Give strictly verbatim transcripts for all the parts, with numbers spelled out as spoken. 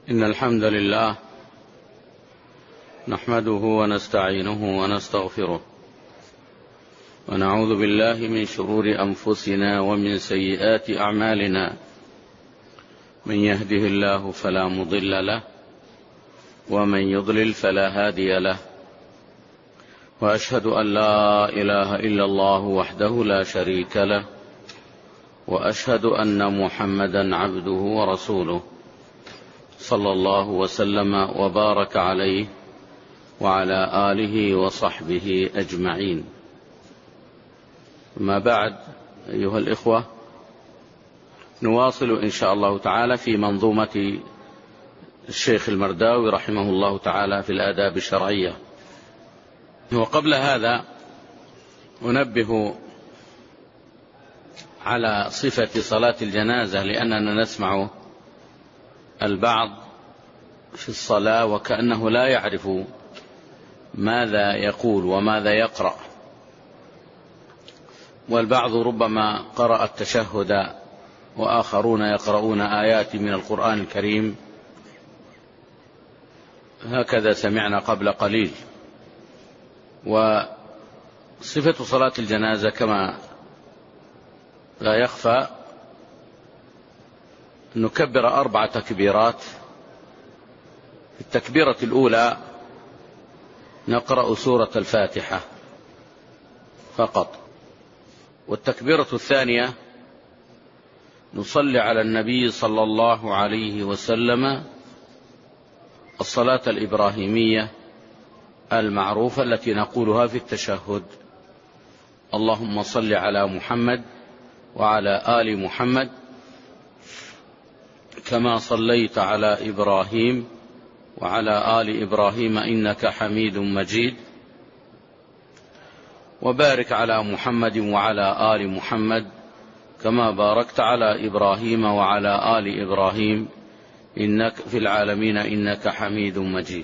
إن الحمد لله نحمده ونستعينه ونستغفره ونعوذ بالله من شرور أنفسنا ومن سيئات أعمالنا. من يهده الله فلا مضل له ومن يضلل فلا هادي له، وأشهد أن لا إله إلا الله وحده لا شريك له، وأشهد أن محمدا عبده ورسوله صلى الله وسلم وبارك عليه وعلى آله وصحبه أجمعين. ما بعد، أيها الإخوة، نواصل إن شاء الله تعالى في منظومة الشيخ المرداوي رحمه الله تعالى في الآداب الشرعية. وقبل هذا أنبه على صفة صلاة الجنازة، لأننا نسمع البعض في الصلاة وكأنه لا يعرف ماذا يقول وماذا يقرأ، والبعض ربما قرأ التشهد وآخرون يقرؤون آيات من القرآن الكريم، هكذا سمعنا قبل قليل. وصفة صلاة الجنازة كما لا يخفى نكبر أربع تكبيرات. في التكبيرة الأولى نقرأ سورة الفاتحة فقط، والتكبيرة الثانية نصلي على النبي صلى الله عليه وسلم الصلاة الإبراهيمية المعروفة التي نقولها في التشهد: اللهم صل على محمد وعلى آل محمد كما صليت على إبراهيم وعلى آل إبراهيم إنك حميد مجيد، وبارك على محمد وعلى آل محمد كما باركت على إبراهيم وعلى آل إبراهيم إنك في العالمين إنك حميد مجيد.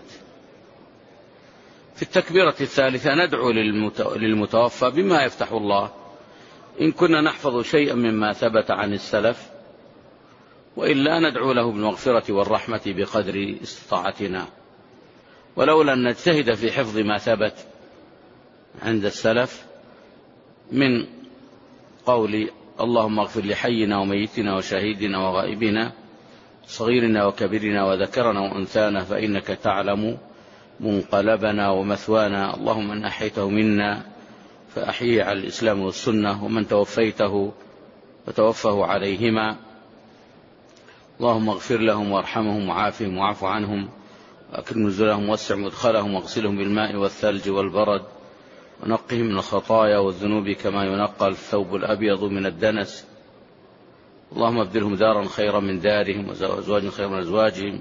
في التكبيرة الثالثة ندعو للمتوفى بما يفتح الله، إن كنا نحفظ شيئا مما ثبت عن السلف، وإلا ندعو له بالمغفرة والرحمة بقدر استطاعتنا. ولولا أن نجتهد في حفظ ما ثبت عند السلف من قول اللهم اغفر لحينا وميتنا وشهيدنا وغائبنا صغيرنا وكبيرنا وذكرنا وأنثانا فإنك تعلم منقلبنا ومثوانا، اللهم من أحيته منا فأحيي على الإسلام والسنة، ومن توفيته فتوفه عليهما، اللهم اغفر لهم وارحمهم وعافهم واعف عنهم وأكرم نزلهم واسع مدخلهم واغسلهم بالماء والثلج والبرد ونقهم من الخطايا والذنوب كما ينقى الثوب الأبيض من الدنس، اللهم ابدلهم دارا خيرا من دارهم وأزواجا خيرا من أزواجهم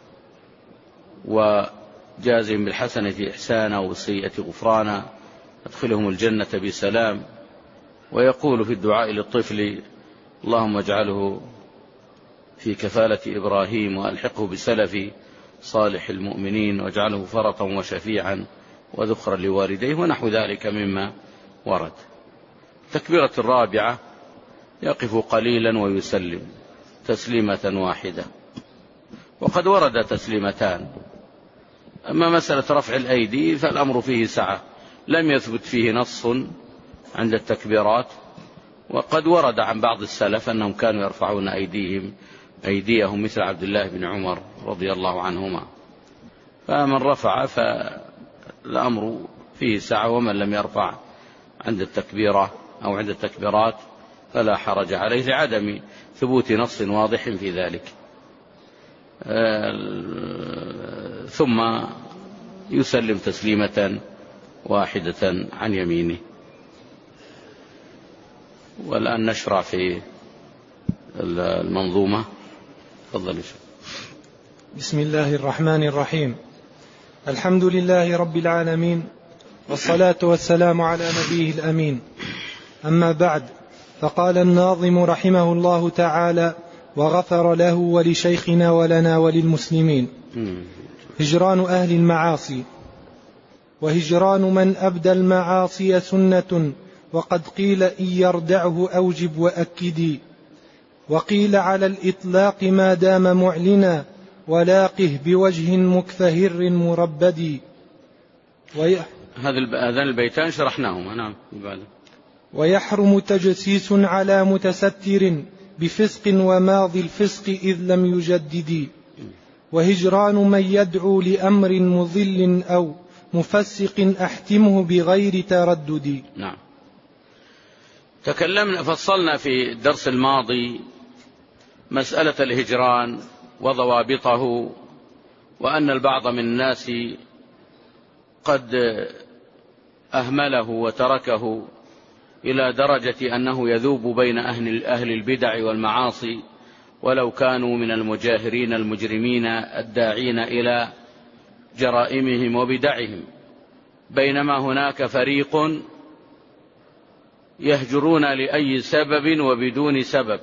وجازهم بالحسنة إحسانا والسيئة غفرانا، ادخلهم الجنة بسلام. ويقول في الدعاء للطفل: اللهم اجعله في كفالة إبراهيم وألحقه بسلف صالح المؤمنين واجعله فرطا وشفيعا وذخرا لوالديه، ونحو ذلك مما ورد. التكبيرة الرابعة يقف قليلا ويسلم تسليمة واحدة، وقد ورد تسليمتان. أما مسألة رفع الأيدي فالأمر فيه سعة، لم يثبت فيه نص عند التكبيرات، وقد ورد عن بعض السلف أنهم كانوا يرفعون أيديهم أيديهم مثل عبد الله بن عمر رضي الله عنهما، فمن رفع فالأمر فيه سعة، ومن لم يرفع عند التكبيرة أو عند التكبيرات فلا حرج عليه لعدم ثبوت نص واضح في ذلك. ثم يسلم تسليمة واحدة عن يمينه. والآن نشرع في المنظومة. تفضل. بسم الله الرحمن الرحيم. الحمد لله رب العالمين، والصلاة والسلام على نبيه الأمين. أما بعد، فقال الناظم رحمه الله تعالى وغفر له ولشيخنا ولنا وللمسلمين: هجران أهل المعاصي، وهجران من أبدى المعاصي سنة، وقد قيل إن يردعه أوجب وأكدي، وقيل على الإطلاق ما دام معلنا، ولاقه بوجه مكفهر مربد. هذان البيتان شرحناهما. نعم. ويحرم تجسيس على متستر بفسق وماضي الفسق إذ لم يجدد، وهجران من يدعو لأمر مضل أو مفسق أحتمه بغير تردد. نعم. تكلمنا فصلنا في الدرس الماضي مسألة الهجران وضوابطه، وأن البعض من الناس قد أهمله وتركه إلى درجة أنه يذوب بين أهل البدع والمعاصي ولو كانوا من المجاهرين المجرمين الداعين إلى جرائمهم وبدعهم، بينما هناك فريق يهجرون لأي سبب وبدون سبب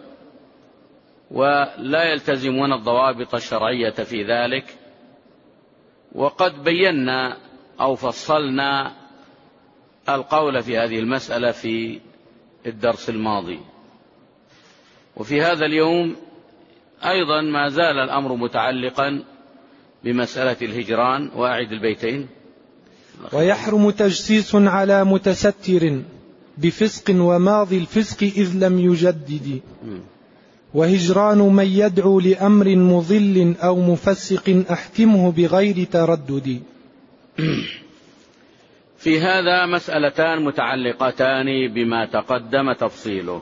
ولا يلتزمون الضوابط الشرعية في ذلك. وقد بينا أو فصلنا القول في هذه المسألة في الدرس الماضي. وفي هذا اليوم أيضا ما زال الأمر متعلقا بمسألة الهجران. وأعد البيتين. ويحرم تجسيس على متستر بفسق وماضي الفسق إذ لم يجدد، وهجران من يدعو لأمر مضل أو مفسق أحكمه بغير تردد. في هذا مسألتان متعلقتان بما تقدم تفصيله.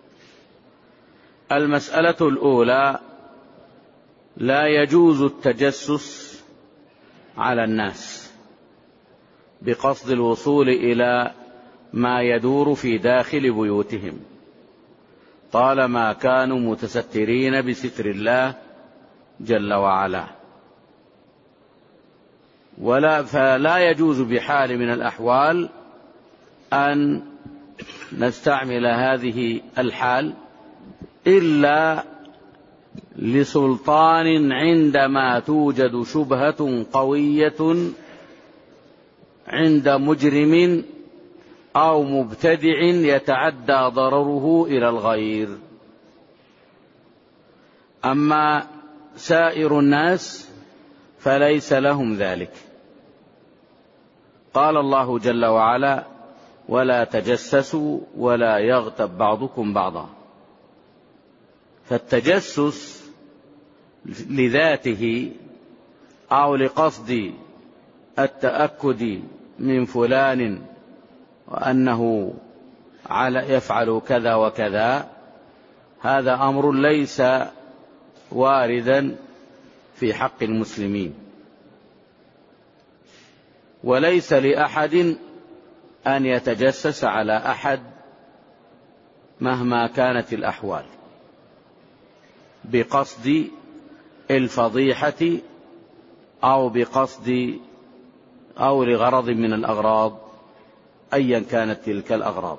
المسألة الأولى: لا يجوز التجسس على الناس بقصد الوصول إلى ما يدور في داخل بيوتهم طالما كانوا متسترين بستر الله جل وعلا، ولا فلا يجوز بحال من الأحوال أن نستعمل هذه الحال إلا لسلطان عندما توجد شبهة قوية عند مجرم أو مبتدع يتعدى ضرره إلى الغير. أما سائر الناس فليس لهم ذلك. قال الله جل وعلا: ولا تجسسوا ولا يغتب بعضكم بعضا. فالتجسس لذاته أو لقصد التأكد من فلان وأنه يفعل كذا وكذا، هذا أمر ليس واردا في حق المسلمين، وليس لأحد أن يتجسس على أحد مهما كانت الأحوال بقصد الفضيحة أو بقصد أو لغرض من الأغراض أيا كانت تلك الأغراض.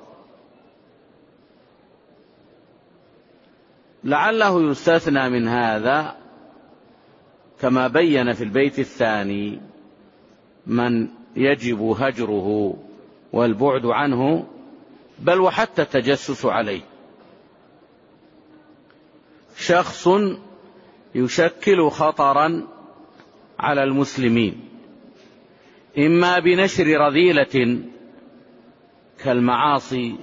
لعله يستثنى من هذا كما بين في البيت الثاني من يجب هجره والبعد عنه، بل وحتى التجسس عليه. شخص يشكل خطرا على المسلمين إما بنشر رذيلة كالمعاصي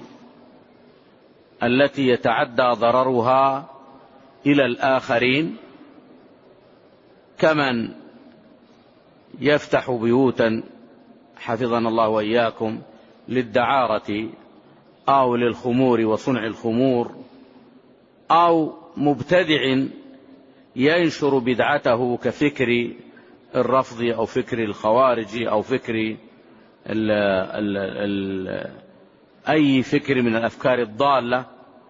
التي يتعدى ضررها إلى الآخرين، كمن يفتح بيوتا حفظنا الله وإياكم للدعارة أو للخمور وصنع الخمور، أو مبتدع ينشر بدعته كفكر الرفض أو فكر الخوارج أو فكر ال ال ال أي فكر من الأفكار الضالة،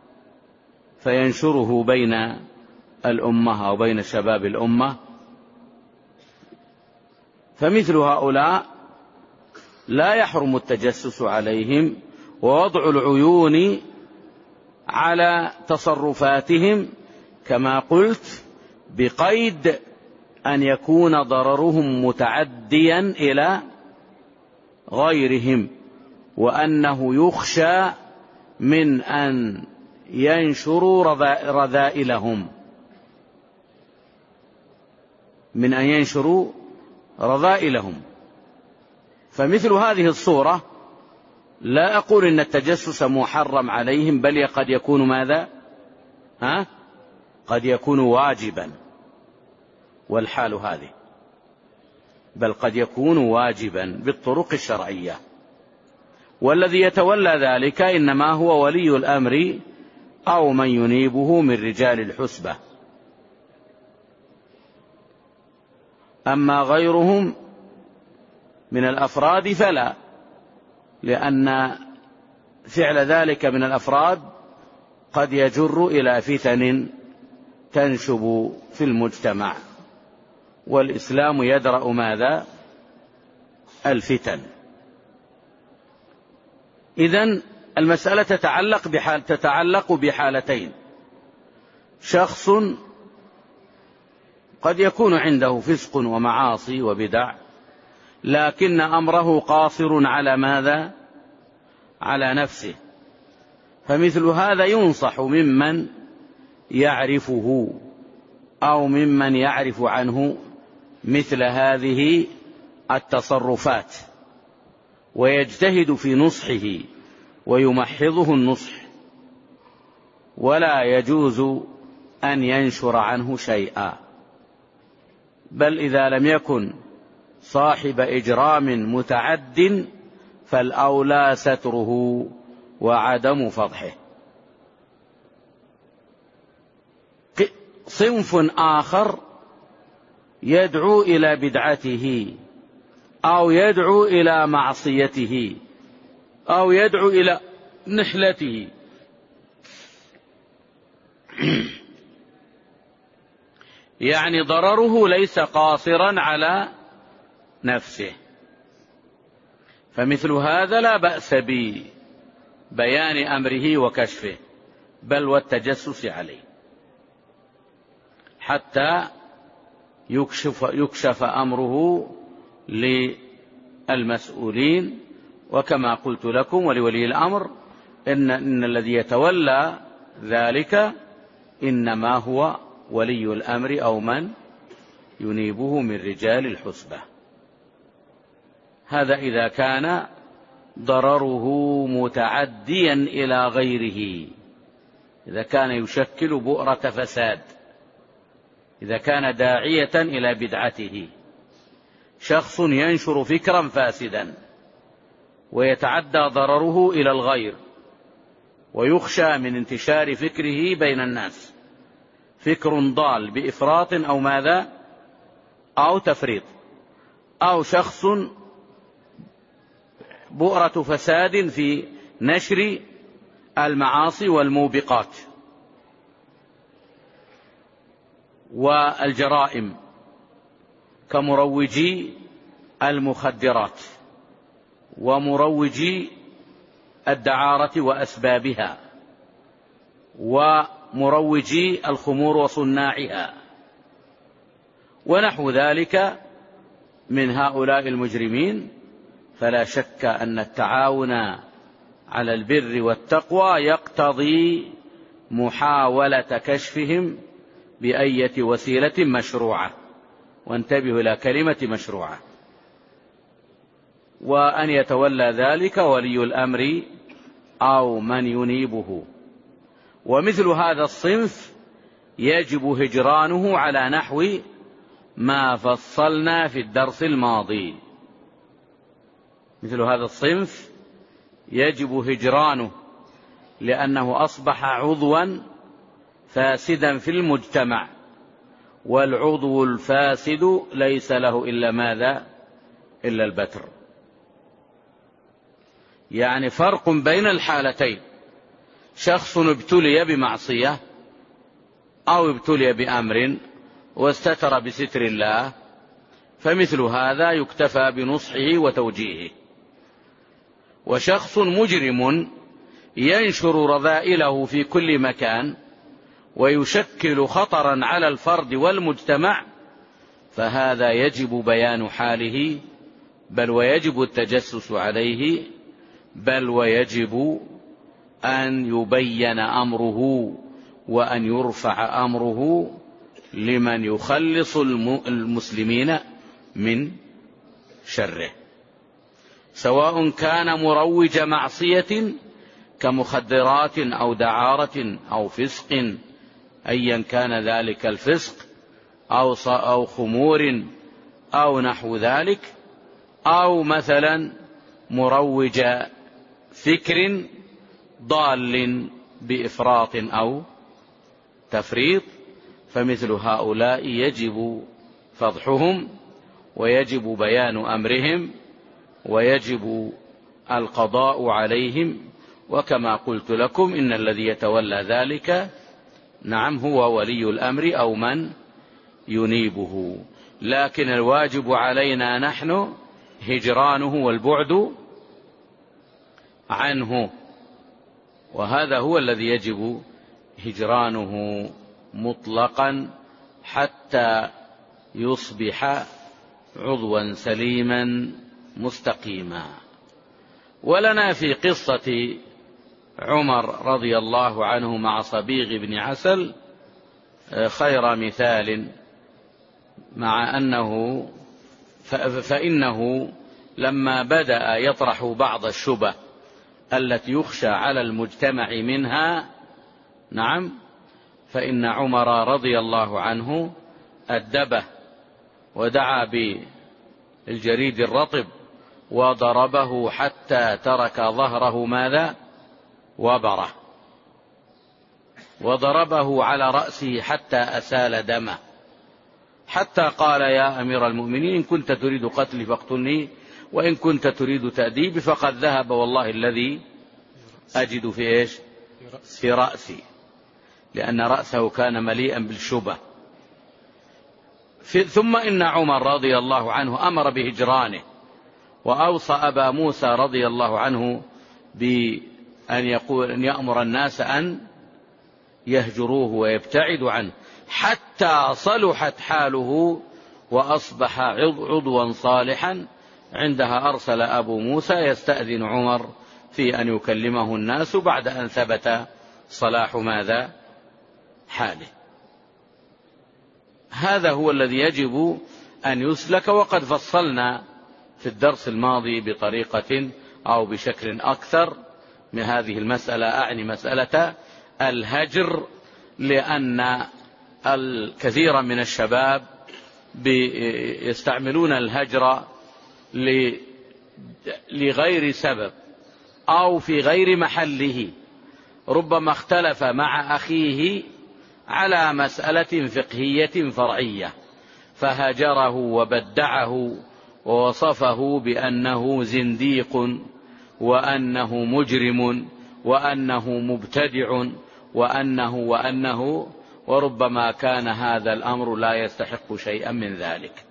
فينشره بين الأمة أو بين شباب الأمة. فمثل هؤلاء لا يحرم التجسس عليهم ووضع العيون على تصرفاتهم، كما قلت بقيد أن يكون ضررهم متعديا إلى غيرهم، وأنه يخشى من أن ينشروا رذائلهم. من أن ينشروا رذائلهم. فمثل هذه الصورة لا أقول إن التجسس محرم عليهم، بل قد يكون ماذا؟ ها؟ قد يكون واجبا، والحال هذه، بل قد يكون واجبا بالطرق الشرعية. والذي يتولى ذلك إنما هو ولي الأمر أو من ينيبه من رجال الحسبة. أما غيرهم من الأفراد فلا، لأن فعل ذلك من الأفراد قد يجر إلى فتن تنشب في المجتمع، والإسلام يدرأ ماذا؟ الفتن. إذن المسألة تتعلق بحال تتعلق بحالتين: شخص قد يكون عنده فسق ومعاصي وبدع، لكن أمره قاصر على ماذا؟ على نفسه، فمثل هذا ينصح ممن يعرفه أو ممن يعرف عنه مثل هذه التصرفات، ويجتهد في نصحه ويمحضه النصح، ولا يجوز أن ينشر عنه شيئا، بل إذا لم يكن صاحب إجرام متعد فالأولى ستره وعدم فضحه. صنف آخر يدعو إلى بدعته أو يدعو إلى معصيته أو يدعو إلى نحلته، يعني ضرره ليس قاصرا على نفسه، فمثل هذا لا بأس ببيان أمره وكشفه، بل والتجسس عليه حتى يكشف, يكشف أمره للمسؤولين. وكما قلت لكم ولولي الأمر إن, إن الذي يتولى ذلك إنما هو ولي الأمر أو من ينيبه من رجال الحسبة. هذا إذا كان ضرره متعديا إلى غيره، إذا كان يشكل بؤرة فساد، إذا كان داعية إلى بدعته. شخص ينشر فكرا فاسدا ويتعدى ضرره إلى الغير، ويخشى من انتشار فكره بين الناس، فكر ضال بإفراط أو ماذا أو تفريط، أو شخص بؤرة فساد في نشر المعاصي والموبقات والجرائم كمروجي المخدرات ومروجي الدعارة وأسبابها ومروجي الخمور وصناعها ونحو ذلك من هؤلاء المجرمين. فلا شك أن التعاون على البر والتقوى يقتضي محاولة كشفهم بأية وسيلة مشروعة، وانتبهوا إلى كلمة مشروعة، وأن يتولى ذلك ولي الأمر أو من ينيبه. ومثل هذا الصنف يجب هجرانه على نحو ما فصلنا في الدرس الماضي. مثل هذا الصنف يجب هجرانه لأنه أصبح عضوا فاسدا في المجتمع، والعضو الفاسد ليس له إلا ماذا؟ إلا البتر. يعني فرق بين الحالتين: شخص ابتلي بمعصية أو ابتلي بأمر واستتر بستر الله، فمثل هذا يكتفى بنصحه وتوجيهه. وشخص مجرم ينشر رذائله في كل مكان ويشكل خطرا على الفرد والمجتمع، فهذا يجب بيان حاله، بل ويجب التجسس عليه، بل ويجب أن يبين أمره وأن يرفع أمره لمن يخلص المسلمين من شره، سواء كان مروج معصية كمخدرات أو دعارة أو فسق، أيا كان ذلك الفسق، أو أو خمور أو نحو ذلك، أو مثلا مروج فكر ضال بإفراط أو تفريط، فمثل هؤلاء يجب فضحهم، ويجب بيان أمرهم، ويجب القضاء عليهم. وكما قلت لكم إن الذي يتولى ذلك نعم هو ولي الأمر أو من ينيبه، لكن الواجب علينا نحن هجرانه والبعد عنه، وهذا هو الذي يجب هجرانه مطلقا حتى يصبح عضوا سليما مستقيما. ولنا في قصة عمر رضي الله عنه مع صبيغ بن عسل خير مثال، مع أنه فإنه لما بدأ يطرح بعض الشبه التي يخشى على المجتمع منها نعم فإن عمر رضي الله عنه أدبه ودعا بالجريد الرطب وضربه حتى ترك ظهره ماذا وبره، وضربه على رأسه حتى أسال دمه، حتى قال يا أمير المؤمنين إن كنت تريد قتلي فاقتلني، وإن كنت تريد تأديبي فقد ذهب والله الذي أجد في إيش في رأسي، لأن رأسه كان مليئا بالشبه. ثم إن عمر رضي الله عنه أمر بهجرانه، وأوصى أبا موسى رضي الله عنه بأن يقول أن يأمر الناس أن يهجروه ويبتعدوا عنه حتى صلحت حاله وأصبح عضوا صالحا. عندها أرسل أبو موسى يستأذن عمر في أن يكلمه الناس بعد أن ثبت صلاح ماذا حاله. هذا هو الذي يجب أن يسلك، وقد فصلنا في الدرس الماضي بطريقة أو بشكل أكثر من هذه المسألة، أعني مسألة الهجر، لأن الكثير من الشباب يستعملون الهجر لغير سبب أو في غير محله، ربما اختلف مع أخيه على مسألة فقهية فرعية فهجره وبدعه ووصفه بأنه زنديق وأنه مجرم وأنه مبتدع وأنه وأنه وربما كان هذا الأمر لا يستحق شيئا من ذلك.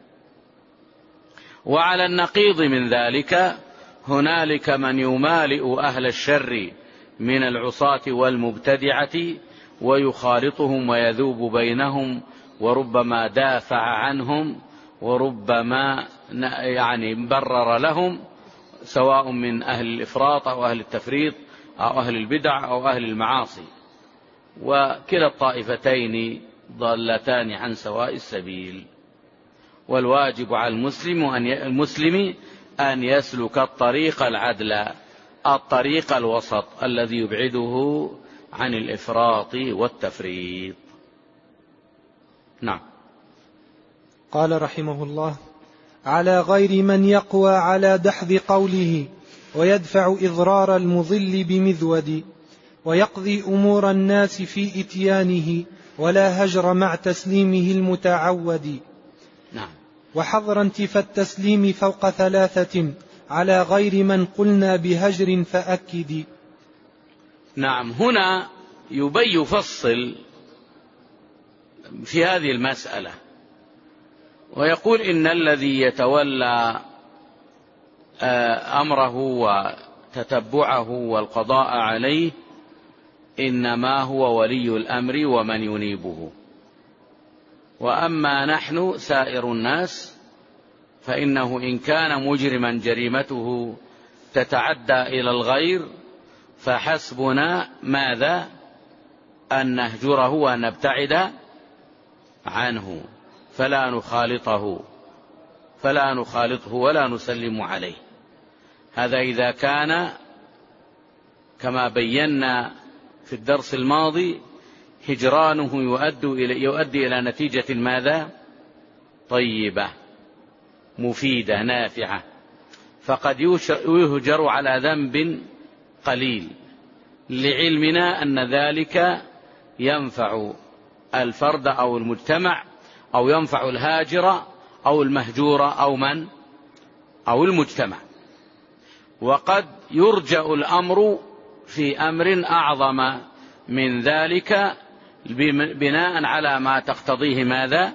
وعلى النقيض من ذلك هنالك من يمالئ أهل الشر من العصاة والمبتدعة ويخالطهم ويذوب بينهم، وربما دافع عنهم، وربما يعني برر لهم، سواء من أهل الإفراط أو أهل التفريط أو أهل البدع أو أهل المعاصي، وكلا الطائفتين ضالتان عن سواء السبيل. والواجب على المسلم أن المسلم أن يسلك الطريق العدل، الطريق الوسط الذي يبعده عن الإفراط والتفريط. نعم. قال رحمه الله: على غير من يقوى على دحض قوله ويدفع إضرار المضل بمذود، ويقضي أمور الناس في إتيانه ولا هجر مع تسليمه المتعود. نعم. وحظر انتفى التسليم فوق ثلاثة على غير من قلنا بهجر فأكد. نعم. هنا يبي يفصل في هذه المسألة ويقول إن الذي يتولى أمره وتتبعه والقضاء عليه إنما هو ولي الأمر ومن ينيبه، وأما نحن سائر الناس فإنه إن كان مجرما جريمته تتعدى إلى الغير فحسبنا ماذا أن نهجره ونبتعد عنه فلا نخالطه فلا نخالطه ولا نسلم عليه. هذا إذا كان كما بينا في الدرس الماضي هجرانه يؤدي إلى, يؤدي إلى نتيجة ماذا؟ طيبة مفيدة نافعة، فقد يهجر على ذنب قليل لعلمنا أن ذلك ينفع الفرد أو المجتمع، أو ينفع الهاجر أو المهجور أو من أو المجتمع. وقد يرجأ الأمر في أمر أعظم من ذلك بناء على ما تقتضيه ماذا؟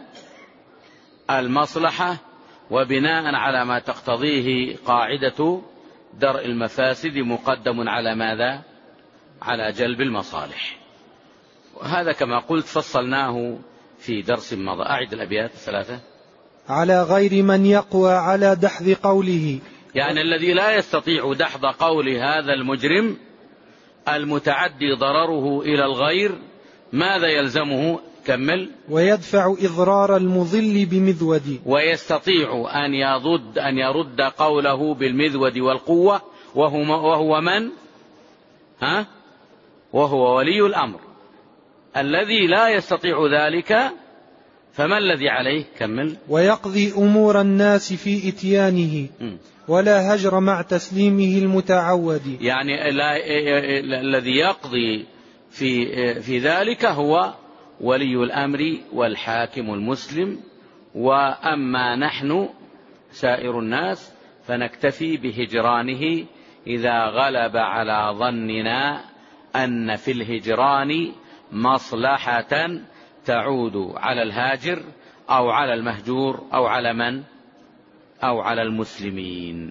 المصلحة، وبناء على ما تقتضيه قاعدة درء المفاسد مقدم على ماذا؟ على جلب المصالح. وهذا كما قلت فصلناه في درس مضى. أعد الأبيات الثلاثة. على غير من يقوى على دحض قوله، يعني الذي لا يستطيع دحض قول هذا المجرم المتعدي ضرره إلى الغير ماذا يلزمه؟ كمل. ويدفع إضرار المضل بمذود، ويستطيع أن يضد أن يرد قوله بالمذود والقوة، وهو, وهو من؟ ها؟ وهو ولي الأمر. الذي لا يستطيع ذلك فما الذي عليه؟ كمل. ويقضي أمور الناس في إتيانه ولا هجر مع تسليمه المتعود. يعني الذي يقضي في, في ذلك هو ولي الأمر والحاكم المسلم، وأما نحن سائر الناس فنكتفي بهجرانه إذا غلب على ظننا أن في الهجران مصلحة تعود على الهاجر أو على المهجور أو على من؟ أو على المسلمين.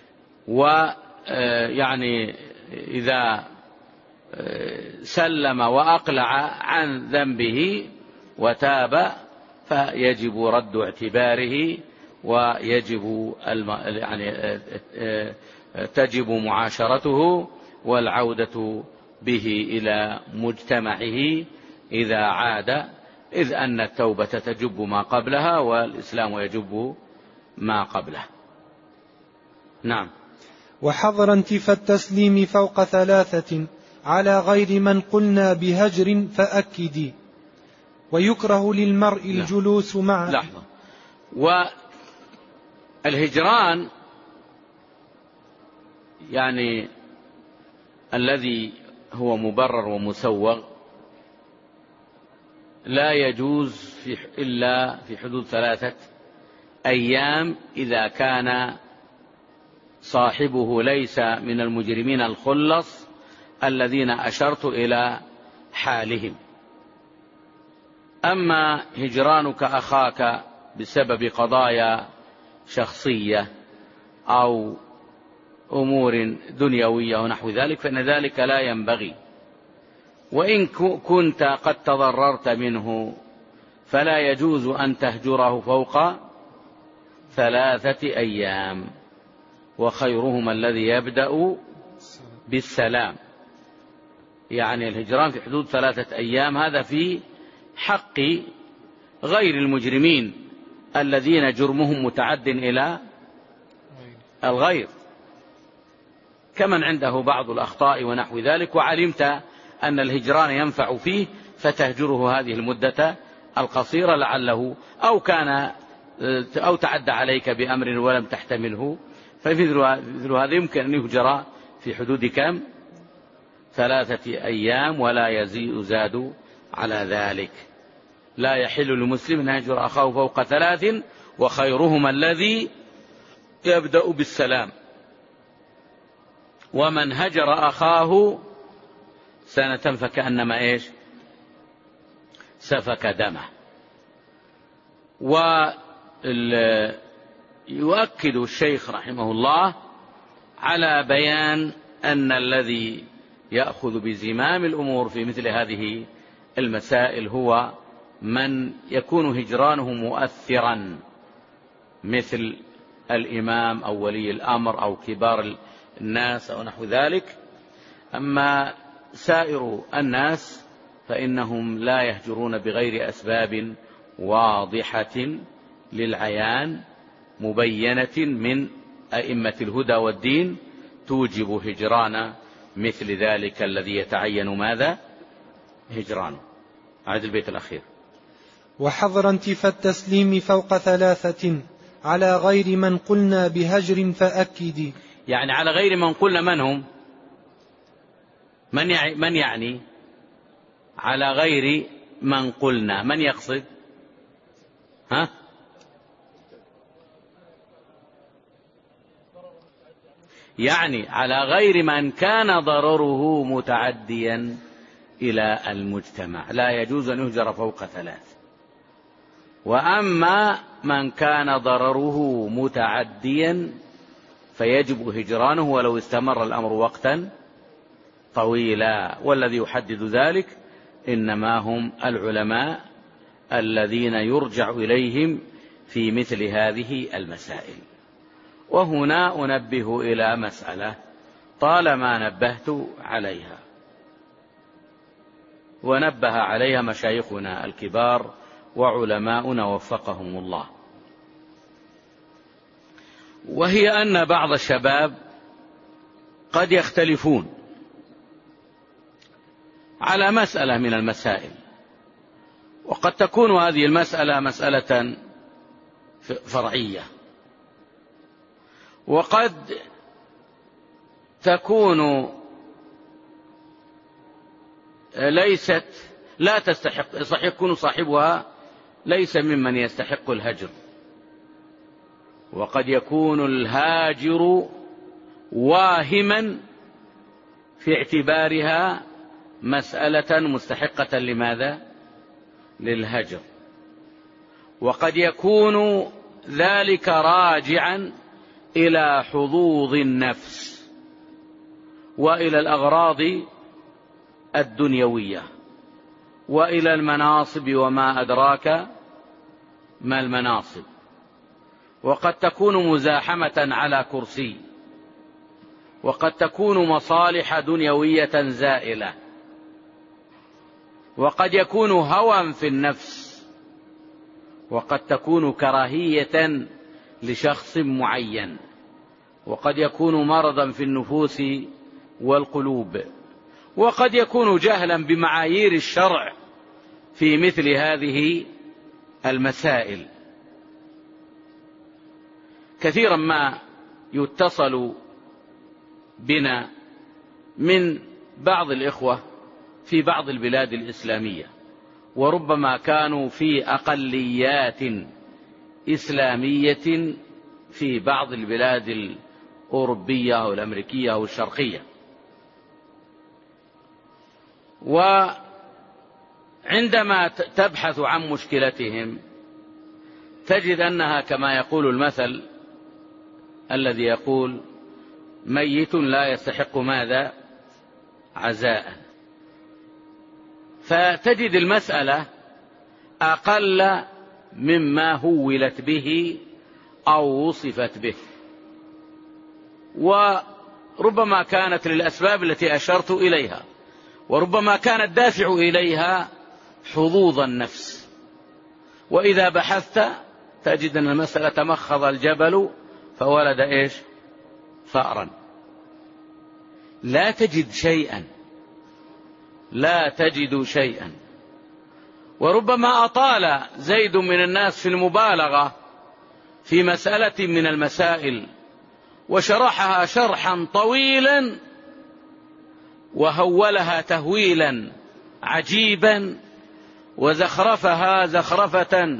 ويعني إذا سلم وأقلع عن ذنبه وتاب فيجب رد اعتباره، ويجب يعني تجب معاشرته والعودة به إلى مجتمعه إذا عاد، إذ أن التوبة تجب ما قبلها والإسلام يجب ما قبله. نعم. وحظر انتفى التسليم فوق ثلاثة على غير من قلنا بهجر فأكدي، ويكره للمرء الجلوس مع. لحظة. والهجران يعني الذي هو مبرر ومسوغ لا يجوز في إلا في حدود ثلاثة أيام إذا كان صاحبه ليس من المجرمين الخلص الذين أشرت إلى حالهم. أما هجرانك أخاك بسبب قضايا شخصية أو أمور دنيوية ونحو ذلك فإن ذلك لا ينبغي، وإن كنت قد تضررت منه فلا يجوز أن تهجره فوق ثلاثة أيام، وخيرهم الذي يبدأ بالسلام. يعني الهجران في حدود ثلاثة أيام هذا في حق غير المجرمين الذين جرمهم متعد إلى الغير، كمن عنده بعض الأخطاء ونحو ذلك، وعلمت أن الهجران ينفع فيه فتهجره هذه المدة القصيرة لعله أو كان أو تعدى عليك بأمر ولم تحتمله، فمثل هذا يمكن أن يهجر في حدود كم؟ ثلاثة أيام ولا يزاد على ذلك. لا يحل لمسلم أن يهجر أخاه فوق ثلاث وخيرهما الذي يبدأ بالسلام. ومن هجر أخاه سنة فكأنما إيش؟ سفك دمه. ويؤكد الشيخ رحمه الله على بيان أن الذي يأخذ بزمام الأمور في مثل هذه المسائل هو من يكون هجرانه مؤثرا، مثل الإمام أو ولي الأمر أو كبار الناس أو نحو ذلك. أما سائر الناس فإنهم لا يهجرون بغير أسباب واضحة للعيان مبينة من أئمة الهدى والدين توجب هجران مثل ذلك الذي يتعين ماذا؟ هجرانه. أعد البيت الأخير. وحظر انتفى التسليم فوق ثلاثة على غير من قلنا بهجر فأكد. يعني على غير من قلنا من هم؟ من يعني, من يعني على غير من قلنا؟ من يقصد؟ ها؟ يعني على غير من كان ضرره متعديا إلى المجتمع لا يجوز أن يهجر فوق ثلاث. وأما من كان ضرره متعديا فيجب هجرانه ولو استمر الأمر وقتا طويلا. والذي يحدد ذلك إنما هم العلماء الذين يرجع إليهم في مثل هذه المسائل. وهنا أنبه إلى مسألة طالما نبهت عليها ونبه عليها مشايخنا الكبار وعلماؤنا وفقهم الله، وهي أن بعض الشباب قد يختلفون على مسألة من المسائل، وقد تكون هذه المسألة مسألة فرعية، وقد تكون ليست لا تستحق، صحيح يكون صاحبها ليس ممن يستحق الهجر، وقد يكون الهاجر واهما في اعتبارها مسألة مستحقة لماذا؟ للهجر. وقد يكون ذلك راجعا إلى حظوظ النفس وإلى الأغراض الدنيوية وإلى المناصب وما أدراك ما المناصب. وقد تكون مزاحمة على كرسي، وقد تكون مصالح دنيوية زائلة، وقد يكون هوى في النفس، وقد تكون كراهية لشخص معين، وقد يكون مرضا في النفوس والقلوب، وقد يكون جهلا بمعايير الشرع في مثل هذه المسائل. كثيرا ما يتصل بنا من بعض الإخوة في بعض البلاد الإسلامية، وربما كانوا في أقليات إسلامية في بعض البلاد الأوروبية أو الأمريكية أو الشرقية، وعندما تبحث عن مشكلتهم تجد أنها كما يقول المثل الذي يقول ميت لا يستحق ماذا؟ عزاء. فتجد المسألة أقل مما هولت به أو وصفت به، وربما كانت للأسباب التي أشرت إليها، وربما كان الدافع إليها حظوظ النفس. وإذا بحثت تجد أن المسألة تمخض الجبل فولد إيش؟ فأرا. لا تجد شيئا، لا تجد شيئا. وربما أطال زيد من الناس في المبالغة في مسألة من المسائل وشرحها شرحا طويلا وهولها تهويلا عجيبا وزخرفها زخرفة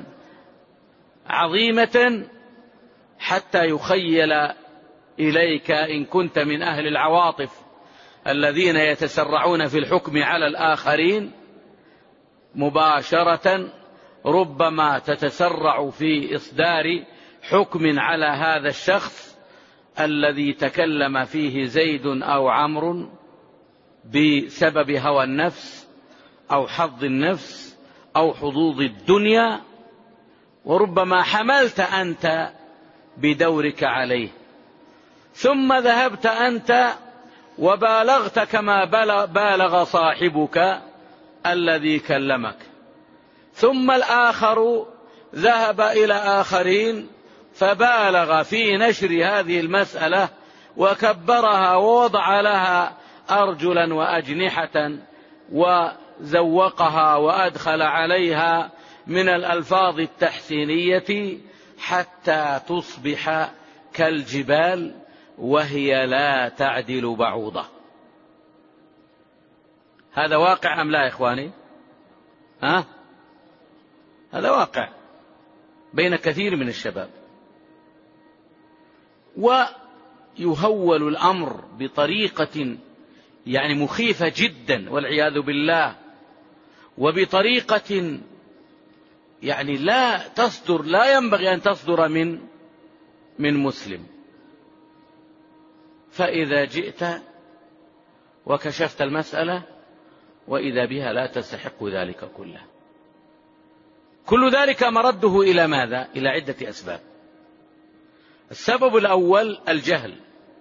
عظيمة حتى يخيل إليك إن كنت من أهل العواطف الذين يتسرعون في الحكم على الآخرين مباشرة، ربما تتسرع في إصدار حكم على هذا الشخص الذي تكلم فيه زيد أو عمرو بسبب هوى النفس أو حظ النفس أو حظوظ الدنيا، وربما حملت أنت بدورك عليه، ثم ذهبت أنت وبالغت كما بالغ صاحبك الذي كلمك، ثم الآخر ذهب إلى آخرين فبالغ في نشر هذه المسألة وكبرها ووضع لها أرجلا وأجنحة وزوقها وأدخل عليها من الألفاظ التحسينية حتى تصبح كالجبال وهي لا تعدل بعوضة. هذا واقع أم لا يا إخواني؟ ها؟ هذا واقع بين كثير من الشباب. ويهول الأمر بطريقة يعني مخيفة جدا والعياذ بالله، وبطريقة يعني لا تصدر لا ينبغي أن تصدر من من مسلم. فإذا جئت وكشفت المسألة وإذا بها لا تستحق ذلك كله. كل ذلك مرده إلى ماذا؟ إلى عدة أسباب. السبب الأول الجهل،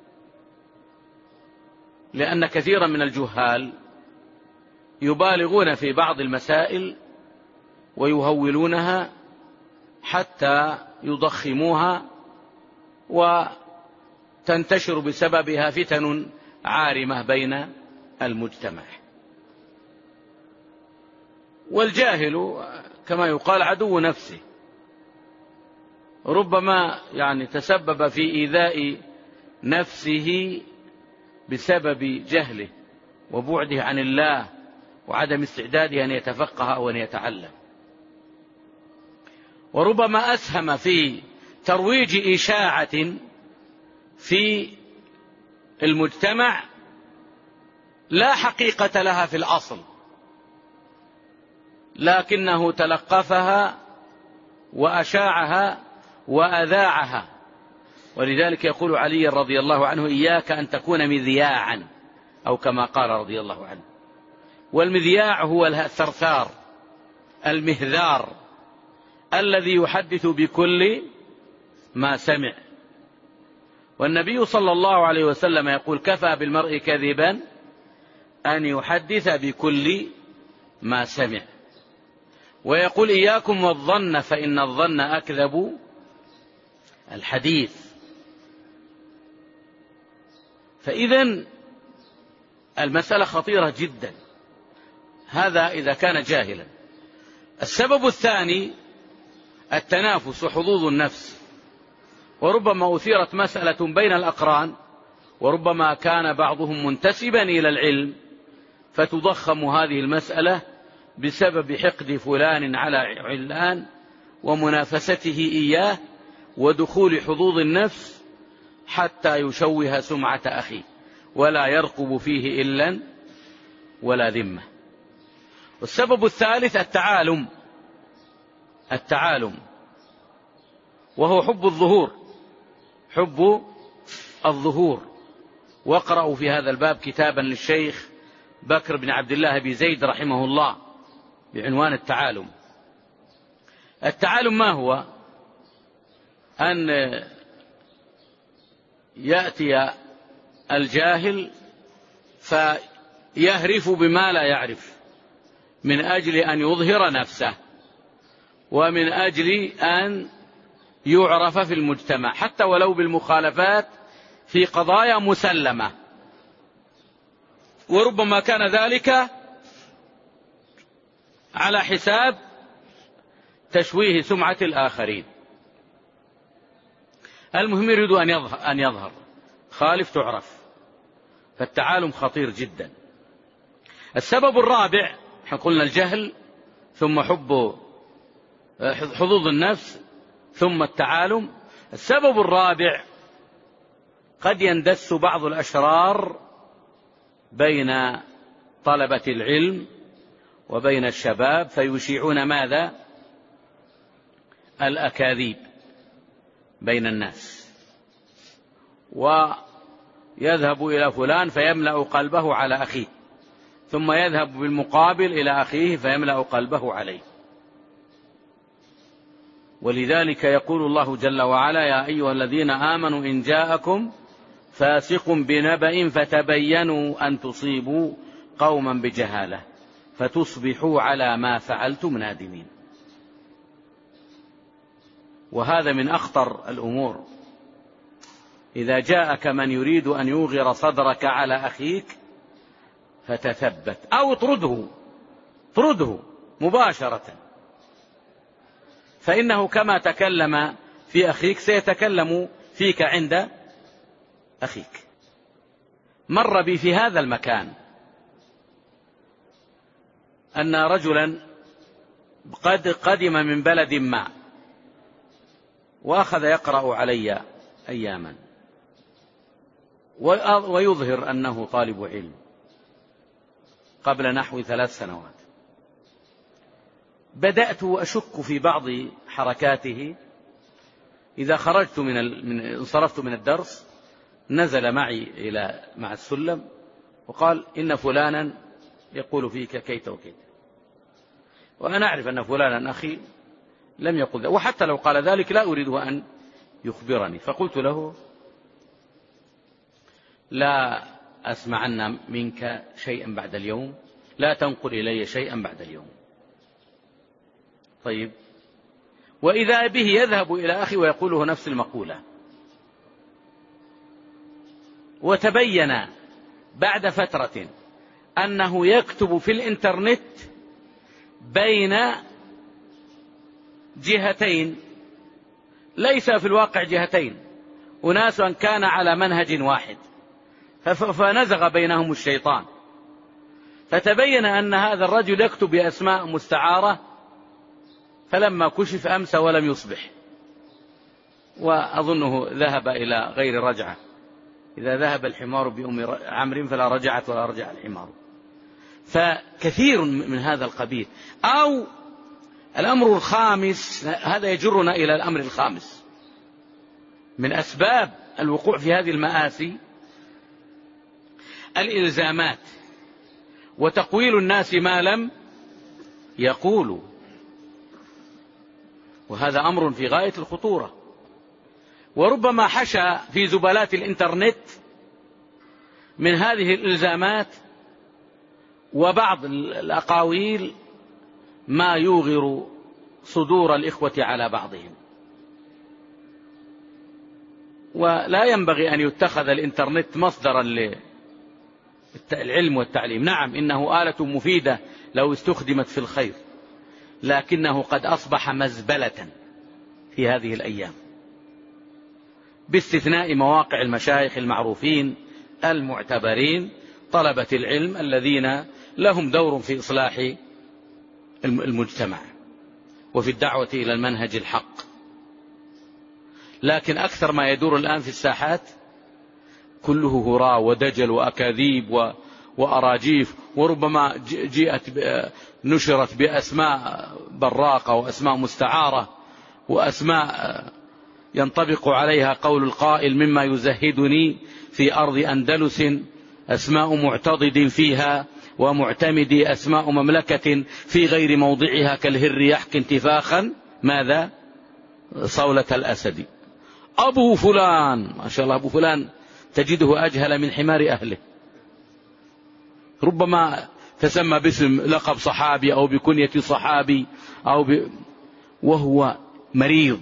لأن كثيرا من الجهال يبالغون في بعض المسائل ويهولونها حتى يضخموها وتنتشر بسببها فتن عارمة بين المجتمع. والجاهل كما يقال عدو نفسه، ربما يعني تسبب في إيذاء نفسه بسبب جهله وبعده عن الله وعدم استعداده أن يتفقه أو أن يتعلم، وربما أسهم في ترويج إشاعة في المجتمع لا حقيقة لها في الأصل، لكنه تلقفها وأشاعها وأذاعها. ولذلك يقول علي رضي الله عنه: إياك أن تكون مذياعا، أو كما قال رضي الله عنه. والمذياع هو الثرثار المهذار الذي يحدث بكل ما سمع. والنبي صلى الله عليه وسلم يقول: كفى بالمرء كذبا أن يحدث بكل ما سمع. ويقول: إياكم والظن فإن الظن أكذب الحديث. فإذن المسألة خطيرة جدا، هذا إذا كان جاهلا. السبب الثاني التنافس وحظوظ النفس، وربما أثيرت مسألة بين الأقران، وربما كان بعضهم منتسبا إلى العلم فتضخم هذه المسألة بسبب حقد فلان على علان ومنافسته إياه ودخول حظوظ النفس حتى يشوه سمعة أخيه ولا يرقب فيه إلا ولا ذمة. والسبب الثالث التعالم التعالم وهو حب الظهور حب الظهور. واقرأوا في هذا الباب كتابا للشيخ بكر بن عبد الله بن زيد رحمه الله بعنوان التعالم. التعالم ما هو؟ أن يأتي الجاهل فيهرف بما لا يعرف من أجل أن يظهر نفسه ومن أجل أن يعرف في المجتمع، حتى ولو بالمخالفات في قضايا مسلمة، وربما كان ذلك على حساب تشويه سمعة الآخرين. المهم يريد أن يظهر, أن يظهر خالف تعرف. فالتعالم خطير جدا. السبب الرابع احنا قلنا الجهل، ثم حب حظوظ النفس، ثم التعالم. السبب الرابع قد يندس بعض الأشرار بين طلبة العلم وبين الشباب فيشيعون ماذا؟ الأكاذيب بين الناس، ويذهب إلى فلان فيملأ قلبه على أخيه، ثم يذهب بالمقابل إلى أخيه فيملأ قلبه عليه. ولذلك يقول الله جل وعلا: يا أيها الذين آمنوا إن جاءكم فاسق بنبأ فتبينوا أن تصيبوا قوما بجهالة فتصبحوا على ما فعلتم نادمين. وهذا من أخطر الأمور. إذا جاءك من يريد أن يوغر صدرك على أخيك فتثبت أو اطرده، اطرده مباشرة، فإنه كما تكلم في أخيك سيتكلم فيك عند أخيك. مر بي في هذا المكان أن رجلا قد قدم من بلد ما وأخذ يقرأ علي أياما ويظهر أنه طالب علم قبل نحو ثلاث سنوات. بدأت أشك في بعض حركاته. إذا خرجت من ال... من انصرفت من الدرس نزل معي إلى مع السلم وقال إن فلانا يقول فيك كيت وكيت، وأنا أعرف أن فلانا أخي لم يقل ذلك، وحتى لو قال ذلك لا أريده أن يخبرني. فقلت له لا أسمعن منك شيئا بعد اليوم، لا تنقل إلي شيئا بعد اليوم. طيب، وإذا به يذهب إلى أخي ويقوله نفس المقولة. وتبين بعد فترة أنه يكتب في الإنترنت بين جهتين، ليس في الواقع جهتين، أناس كان على منهج واحد فنزغ بينهم الشيطان، فتبين أن هذا الرجل يكتب بأسماء مستعارة، فلما كشف أمس ولم يصبح، وأظنه ذهب إلى غير رجعة. إذا ذهب الحمار بأم عمرو فلا رجعت ولا رجع الحمار. فكثير من هذا القبيل. أو الأمر الخامس، هذا يجرنا إلى الأمر الخامس من أسباب الوقوع في هذه المآسي، الإلزامات وتقويل الناس ما لم يقولوا، وهذا أمر في غاية الخطورة. وربما حشى في زبالات الإنترنت من هذه الإلزامات وبعض الأقاويل ما يوغر صدور الإخوة على بعضهم. ولا ينبغي أن يتخذ الإنترنت مصدرا للعلم والتعليم. نعم، إنه آلة مفيدة لو استخدمت في الخير، لكنه قد أصبح مزبلة في هذه الأيام، باستثناء مواقع المشايخ المعروفين المعتبرين، طلبة العلم الذين لهم دور في إصلاح المجتمع وفي الدعوة إلى المنهج الحق. لكن أكثر ما يدور الآن في الساحات كله هراء ودجل وأكاذيب وأراجيف، وربما جاءت نشرت بأسماء براقة وأسماء مستعارة وأسماء ينطبق عليها قول القائل مما يزهدني في أرض أندلس أسماء معتضد فيها ومعتمدي أسماء مملكة في غير موضعها كالهر يحكي انتفاخا ماذا صولة الأسد. أبو فلان، ما شاء الله أبو فلان تجده أجهل من حمار أهله، ربما تسمى باسم لقب صحابي أو بكنية صحابي أو ب... وهو مريض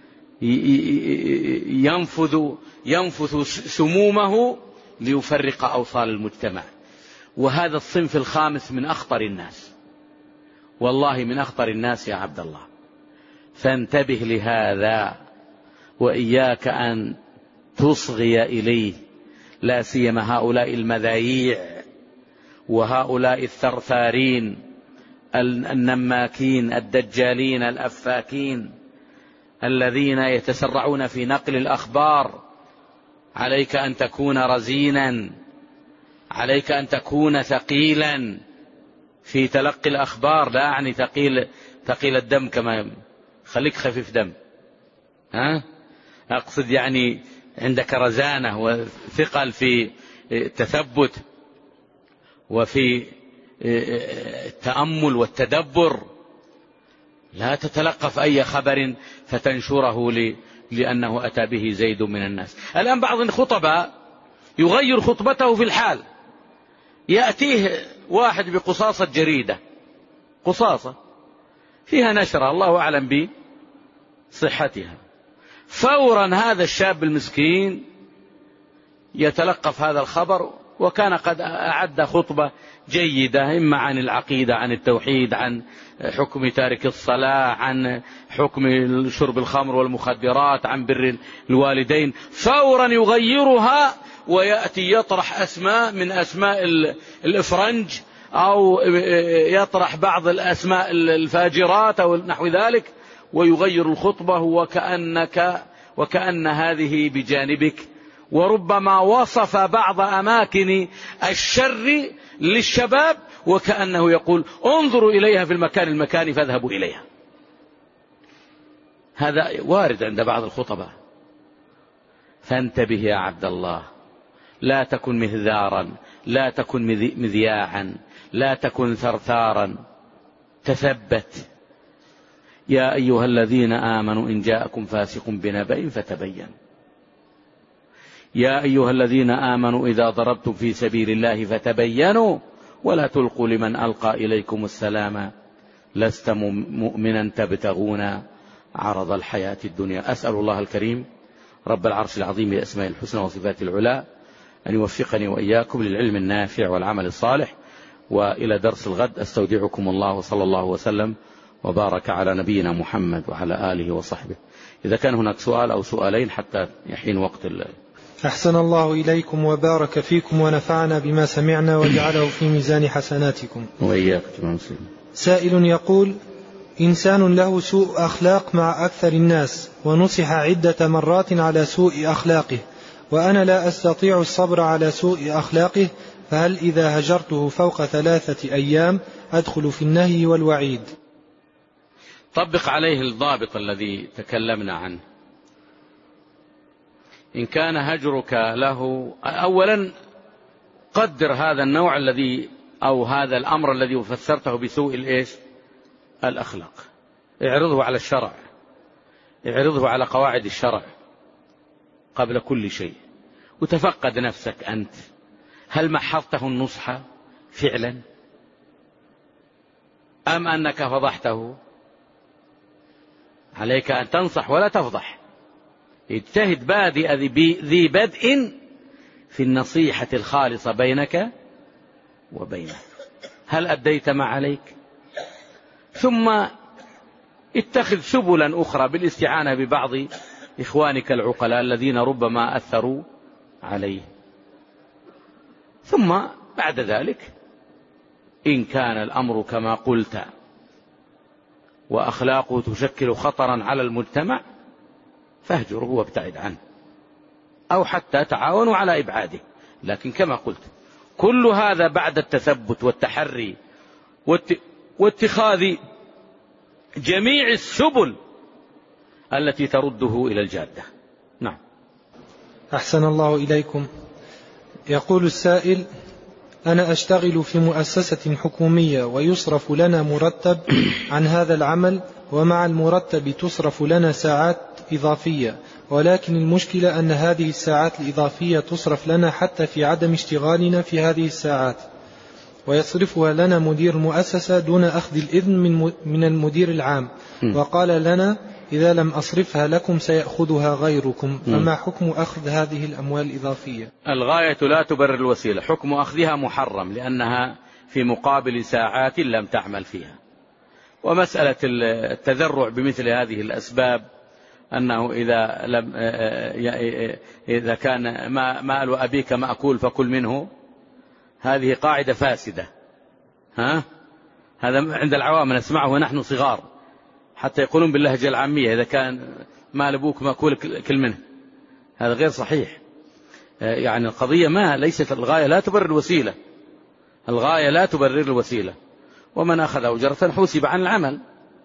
ينفذ ينفث سمومه ليفرق أوصال المجتمع. وهذا الصنف الخامس من أخطر الناس، والله من أخطر الناس يا عبد الله. فانتبه لهذا وإياك أن تصغي إليه، لا سيما هؤلاء المذايع وهؤلاء الثرثارين النماكين الدجالين الأفاكين الذين يتسرعون في نقل الأخبار. عليك أن تكون رزينا، عليك أن تكون ثقيلا في تلقي الأخبار. لا أعني ثقيل ثقيل الدم كما خليك خفيف دم، ها؟ أقصد يعني عندك رزانة وثقل في التثبت وفي التأمل والتدبر. لا تتلقف أي خبر فتنشره لأنه أتى به زيد من الناس. الآن بعض الخطباء يغير خطبته في الحال، يأتيه واحد بقصاصة جريدة، قصاصة فيها نشرة الله أعلم به، صحتها. فورا هذا الشاب المسكين يتلقف هذا الخبر، وكان قد أعد خطبة جيدة، إما عن العقيدة، عن التوحيد، عن حكم تارك الصلاة، عن حكم شرب الخمر والمخدرات، عن بر الوالدين. فورا يغيرها ويأتي يطرح أسماء من أسماء الإفرنج، أو يطرح بعض الأسماء الفاجرات أو نحو ذلك، ويغير الخطبة وكأنك وكأن هذه بجانبك. وربما وصف بعض أماكن الشر للشباب وكأنه يقول انظروا إليها في المكان المكاني فاذهبوا إليها. هذا وارد عند بعض الخطباء. فانتبه يا عبد الله، لا تكن مهذارا، لا تكن مذياعا، لا تكن ثرثارا، تثبت. يا أيها الذين آمنوا إن جاءكم فاسق بنبأ فتبينوا. يا أيها الذين آمنوا إذا ضربتم في سبيل الله فتبينوا ولا تلقوا لمن ألقى إليكم السلام لست مؤمنا تبتغون عرض الحياة الدنيا. أسأل الله الكريم رب العرش العظيم بأسماء الحسنى وصفات العلى أن يوفقني وإياكم للعلم النافع والعمل الصالح. وإلى درس الغد أستودعكم الله، وصلى الله وسلم وبارك على نبينا محمد وعلى آله وصحبه. إذا كان هناك سؤال أو سؤالين حتى يحين وقت الله. أحسن الله إليكم وبارك فيكم ونفعنا بما سمعنا وجعله في ميزان حسناتكم وإياكم. سائل يقول: إنسان له سوء أخلاق مع أكثر الناس، ونصح عدة مرات على سوء أخلاقه، وأنا لا أستطيع الصبر على سوء أخلاقه، فهل إذا هجرته فوق ثلاثة أيام أدخل في النهي والوعيد؟ طبق عليه الضابط الذي تكلمنا عنه. إن كان هجرك له، أولا قدر هذا النوع الذي أو هذا الأمر الذي فسرته بسوء الإيش الأخلاق، اعرضه على الشرع، اعرضه على قواعد الشرع قبل كل شيء، وتفقد نفسك أنت، هل محضته النصح فعلا أم أنك فضحته؟ عليك أن تنصح ولا تفضح. اجتهد بادئ ذي بدء في النصيحة الخالصة بينك وبينه، هل أديت ما عليك؟ ثم اتخذ سبلا أخرى بالاستعانة ببعض إخوانك العقلاء الذين ربما أثروا عليه. ثم بعد ذلك إن كان الأمر كما قلت وأخلاقه تشكل خطرا على المجتمع فاهجره وابتعد عنه، أو حتى تعاونوا على إبعاده. لكن كما قلت كل هذا بعد التثبت والتحري واتخاذ جميع السبل التي ترده إلى الجادة. نعم. أحسن الله إليكم. يقول السائل: أنا أشتغل في مؤسسة حكومية ويصرف لنا مرتب عن هذا العمل، ومع المرتب تصرف لنا ساعات إضافية، ولكن المشكلة أن هذه الساعات الإضافية تصرف لنا حتى في عدم اشتغالنا في هذه الساعات، ويصرفها لنا مدير المؤسسة دون أخذ الإذن من المدير العام، وقال لنا إذا لم أصرفها لكم سيأخذها غيركم، فما حكم أخذ هذه الأموال الإضافية؟ الغاية لا تبرر الوسيلة. حكم أخذها محرم لأنها في مقابل ساعات لم تعمل فيها. ومسألة التذرع بمثل هذه الأسباب أنه إذا لم إذا كان مال أبيك مأكول فكل منه، هذه قاعدة فاسدة. ها هذا عند العوام نسمعه ونحن صغار، حتى يقولون باللهجة العامية إذا كان مال أبوك مأكول كل منه. هذا غير صحيح. يعني القضية ما ليست الغاية لا تبرر الوسيلة، الغاية لا تبرر الوسيلة. ومن أخذ أجرة حوسب عن العمل.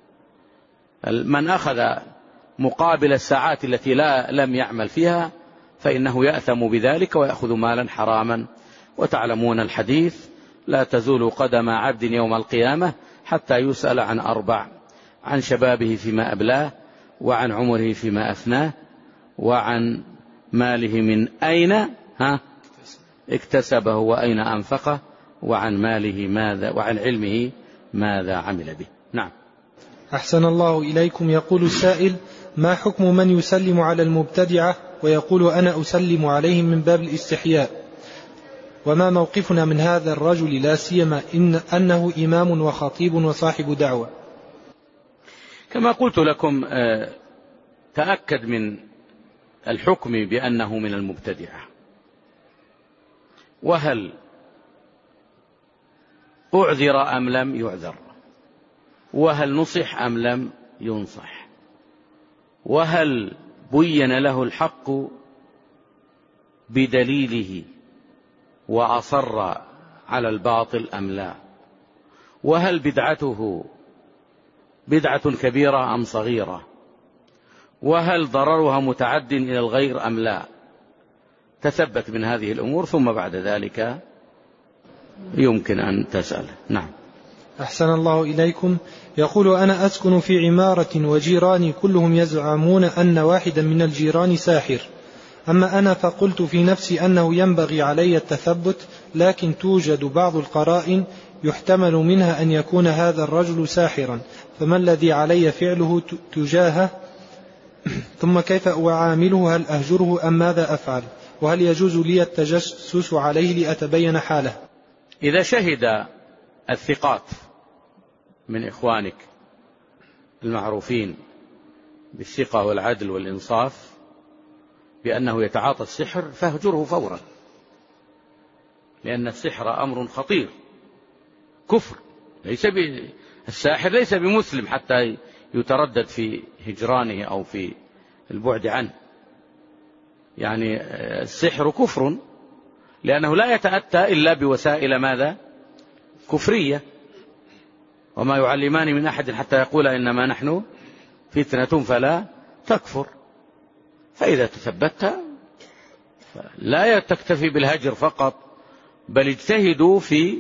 من أخذ مقابل الساعات التي لا لم يعمل فيها فإنه يأثم بذلك ويأخذ مالا حراما. وتعلمون الحديث: لا تزول قدم عبد يوم القيامة حتى يسأل عن أربع: عن شبابه فيما أبلاه، وعن عمره فيما أفناه، وعن ماله من أين ها اكتسبه وأين أنفقه، وعن ماله ماذا وعن علمه ماذا عمل به. نعم. أحسن الله إليكم. يقول السائل: ما حكم من يسلم على المبتدعة ويقول أنا أسلم عليهم من باب الاستحياء؟ وما موقفنا من هذا الرجل لا سيما إن أنه إمام وخطيب وصاحب دعوة؟ كما قلت لكم تأكد من الحكم بأنه من المبتدعة. وهل أعذر أم لم يعذر؟ وهل نصح أم لم ينصح؟ وهل بين له الحق بدليله وأصر على الباطل أم لا؟ وهل بدعته بدعة كبيرة أم صغيرة؟ وهل ضررها متعد إلى الغير أم لا؟ تثبت من هذه الأمور ثم بعد ذلك يمكن أن تسأل. نعم. أحسن الله إليكم. يقول أنا أسكن في عمارة وجيراني كلهم يزعمون أن واحدا من الجيران ساحر، أما أنا فقلت في نفسي أنه ينبغي علي التثبت، لكن توجد بعض القرائن يحتمل منها أن يكون هذا الرجل ساحرا، فما الذي علي فعله تجاهه؟ ثم كيف أعامله؟ هل أهجره أم ماذا أفعل؟ وهل يجوز لي التجسس عليه لأتبين حاله؟ إذا شهد الثقات من إخوانك المعروفين بالثقة والعدل والإنصاف بأنه يتعاطى السحر فاهجره فورا، لأن السحر أمر خطير كفر. ليس الساحر ليس بمسلم حتى يتردد في هجرانه أو في البعد عنه. يعني السحر كفر لأنه لا يتأتى إلا بوسائل ماذا؟ كفرية. وما يعلمان من أحد حتى يقول إنما نحن فتنة فلا تكفر. فإذا تثبت لا تكتفي بالهجر فقط، بل اجتهدوا في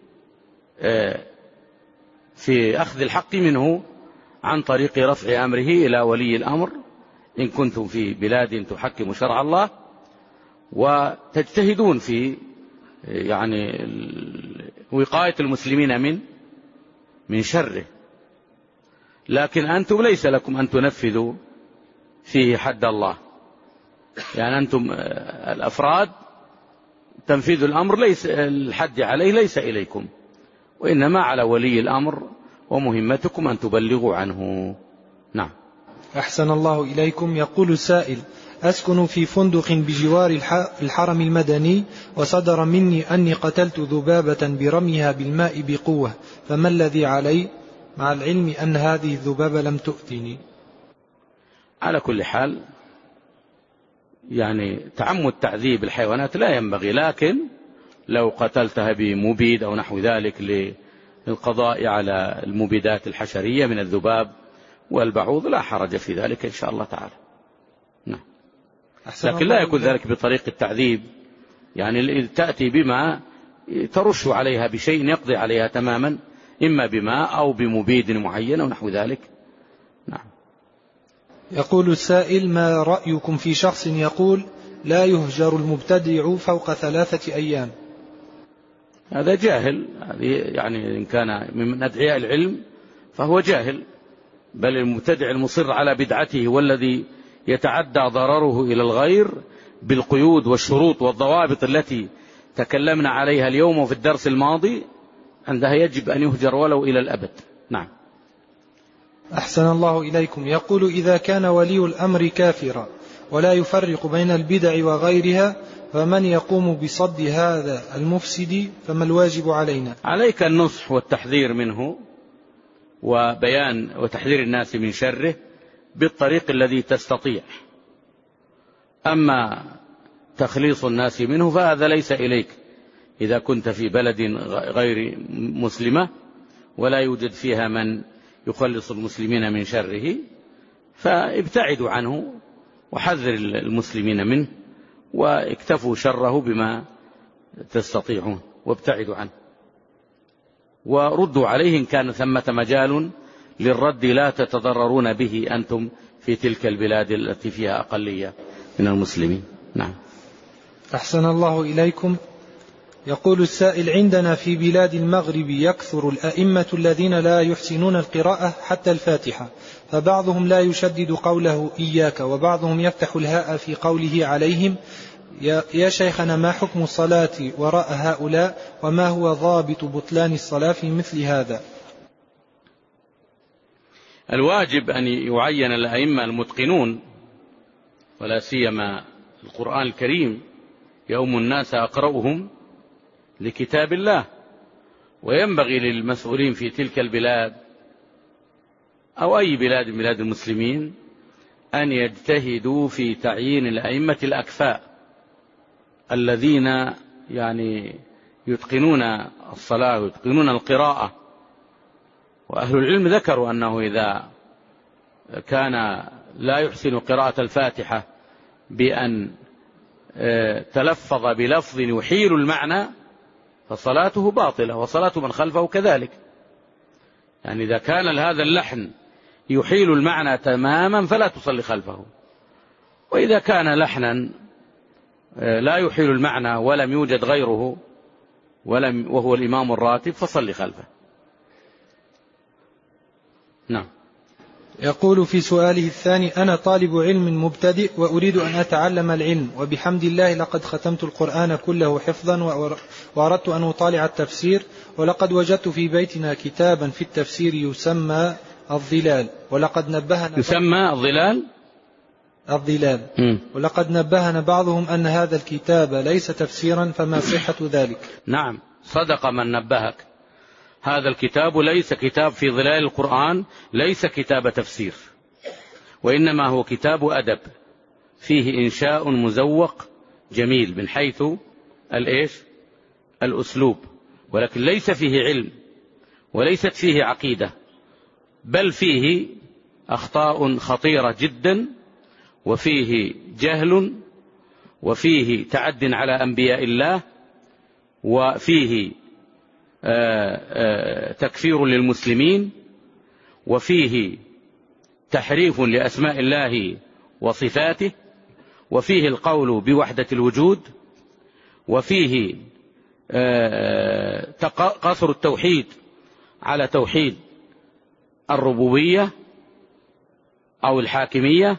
في أخذ الحق منه عن طريق رفع أمره إلى ولي الأمر إن كنتم في بلاد تحكم شرع الله، وتجتهدون في يعني وقاية المسلمين من من شره. لكن أنتم ليس لكم أن تنفذوا فيه حد الله، يعني أنتم الأفراد تنفيذ الأمر ليس الحد عليه ليس إليكم، وإنما على ولي الأمر، ومهمتكم أن تبلغوا عنه. نعم. أحسن الله إليكم. يقول السائل أسكن في فندق بجوار الحرم المدني، وصدر مني أني قتلت ذبابة برميها بالماء بقوة، فما الذي علي مع العلم أن هذه الذبابة لم تؤذني؟ على كل حال يعني تعمد تعذيب الحيوانات لا ينبغي، لكن لو قتلتها بمبيد أو نحو ذلك للقضاء على المبيدات الحشرية من الذباب والبعوض لا حرج في ذلك إن شاء الله تعالى. نعم. لكن لا يكون ذلك بطريق التعذيب، يعني تأتي بما ترش عليها بشيء يقضي عليها تماما، إما بماء أو بمبيد معين أو نحو ذلك. نعم. يقول السائل ما رأيكم في شخص يقول لا يهجر المبتدع فوق ثلاثة أيام؟ هذا جاهل، يعني إن كان من أدعياء العلم فهو جاهل، بل المبتدع المصر على بدعته والذي يتعدى ضرره إلى الغير بالقيود والشروط والضوابط التي تكلمنا عليها اليوم وفي الدرس الماضي، عندها يجب أن يهجر ولو إلى الأبد. نعم. أحسن الله إليكم. يقول إذا كان ولي الأمر كافرا ولا يفرق بين البدع وغيرها، فمن يقوم بصد هذا المفسد؟ فما الواجب علينا؟ عليك النصح والتحذير منه وبيان وتحذير الناس من شره بالطريق الذي تستطيع. أما تخليص الناس منه فهذا ليس إليك إذا كنت في بلد غير مسلمة ولا يوجد فيها من يخلص المسلمين من شره، فابتعدوا عنه وحذر المسلمين منه واكتفوا شره بما تستطيعون وابتعدوا عنه، وردوا عليه إن كان ثمة مجال للرد لا تتضررون به أنتم في تلك البلاد التي فيها أقلية من المسلمين. نعم. أحسن الله إليكم. يقول السائل: عندنا في بلاد المغرب يكثر الأئمة الذين لا يحسنون القراءة حتى الفاتحة، فبعضهم لا يشدد قوله إياك، وبعضهم يفتح الهاء في قوله عليهم. يا شيخنا، ما حكم الصلاة وراء هؤلاء، وما هو ضابط بطلان الصلاة في مثل هذا؟ الواجب أن يعين الأئمة المتقنون، ولا سيما القرآن الكريم يوم الناس أقرأهم لكتاب الله، وينبغي للمسؤولين في تلك البلاد أو أي بلاد من بلاد المسلمين أن يجتهدوا في تعيين الأئمة الأكفاء الذين يعني يتقنون الصلاة ويتقنون القراءة. وأهل العلم ذكروا أنه إذا كان لا يحسن قراءة الفاتحة بأن تلفظ بلفظ يحيل المعنى فصلاته باطلة، وصلاة من خلفه كذلك. يعني إذا كان هذا اللحن يحيل المعنى تماما فلا تصلي خلفه، وإذا كان لحنا لا يحيل المعنى ولم يوجد غيره ولم وهو الإمام الراتب فصلي خلفه. نعم. يقول في سؤاله الثاني: أنا طالب علم مبتدئ وأريد أن أتعلم العلم، وبحمد الله لقد ختمت القرآن كله حفظا، وأردت أن أطالع التفسير، ولقد وجدت في بيتنا كتابا في التفسير يسمى الظلال، ولقد نبهنا يسمى الظلال الظلال م. ولقد نبهنا بعضهم أن هذا الكتاب ليس تفسيرا، فما صحة ذلك؟ نعم، صدق من نبهك. هذا الكتاب ليس كتاب في ظلال القرآن، ليس كتاب تفسير، وإنما هو كتاب أدب فيه إنشاء مزوق جميل من حيث الإيش الأسلوب، ولكن ليس فيه علم وليست فيه عقيدة، بل فيه أخطاء خطيرة جدا، وفيه جهل، وفيه تعد على أنبياء الله، وفيه تكفير للمسلمين، وفيه تحريف لأسماء الله وصفاته، وفيه القول بوحدة الوجود، وفيه قصر التوحيد على توحيد الربوبية أو الحاكمية،